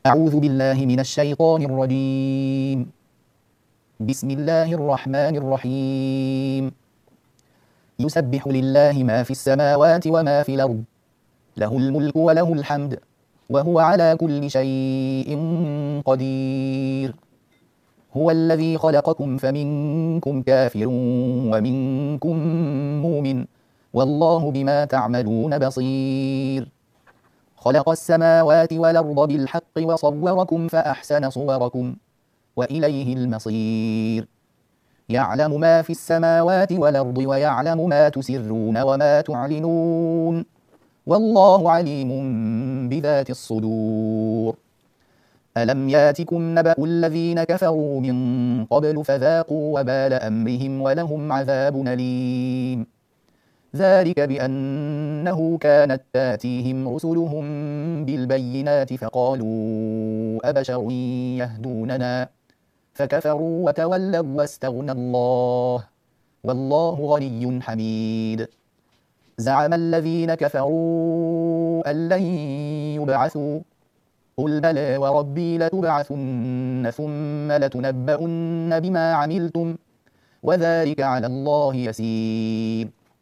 أعوذ بالله من الشيطان الرجيم. بسم الله الرحمن الرحيم. يسبح لله ما في السماوات وما في الأرض، له الملك وله الحمد، وهو على كل شيء قدير. هو الذي خلقكم فمنكم كافر ومنكم مؤمن، والله بما تعملون بصير. خلق السماوات والأرض بالحق وصوركم فأحسن صوركم، وإليه المصير. يعلم ما في السماوات والأرض ويعلم ما تسرون وما تعلنون، والله عليم بذات الصدور. ألم ياتكم نبأ الذين كفروا من قبل فذاقوا وبال أمرهم ولهم عذاب أليم. ذلك بأنه كانت تاتيهم رسلهم بالبينات فقالوا أبشر يهدوننا، فكفروا وتولوا واستغنى الله، والله غني حميد. زعم الذين كفروا أن لن يبعثوا، قل بلى وربي لتبعثن ثم لتنبؤن بما عملتم، وذلك على الله يسير.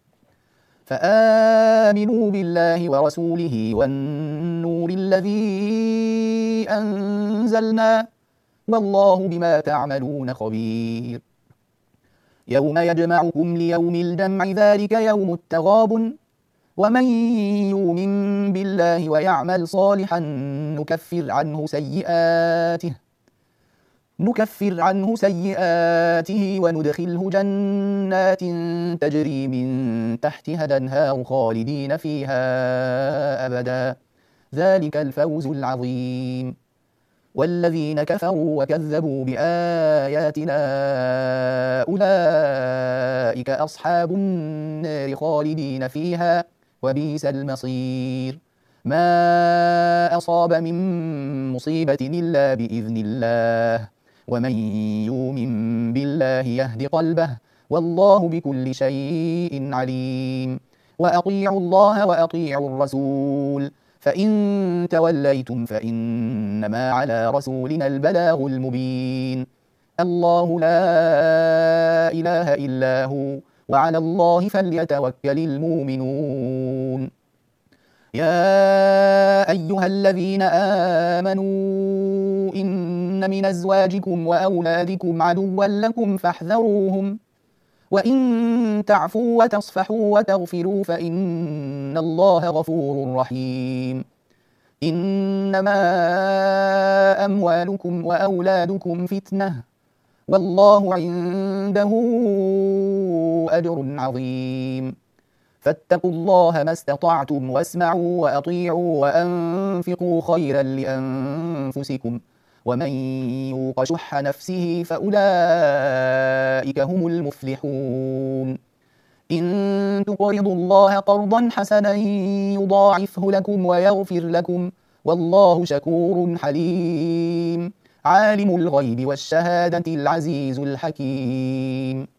فآمنوا بالله ورسوله والنور الذي أنزلنا، والله بما تعملون خبير. يوم يجمعكم ليوم الجمع ذلك يوم التغابن، ومن يؤمن بالله ويعمل صالحا نكفر عنه سيئاته وندخله جنات تجري من تحتها الأنهار خالدين فيها أبدا، ذلك الفوز العظيم. والذين كفروا وكذبوا بآياتنا أولئك أصحاب النار خالدين فيها، وبئس المصير. ما أصاب من مصيبة إلا بإذن الله، ومن يؤمن بالله يهد قلبه، والله بكل شيء عليم. وأطيعوا الله وأطيعوا الرسول، فإن توليتم فإنما على رسولنا البلاغ المبين. الله لا إله إلا هو، وعلى الله فليتوكل المؤمنون. يا أيها الذين آمنوا إن من أزواجكم وأولادكم عدوا لكم فاحذروهم، وإن تعفوا وتصفحوا وتغفروا فإن الله غفور رحيم. إنما أموالكم وأولادكم فتنة، والله عنده أجر عظيم. فاتقوا الله ما استطعتم واسمعوا وأطيعوا وأنفقوا خيرا لأنفسكم، ومن يوق شح نفسه فأولئك هم المفلحون. إن تقرضوا الله قرضا حسنا يضاعفه لكم ويغفر لكم، والله شكور حليم. عالم الغيب والشهادة العزيز الحكيم.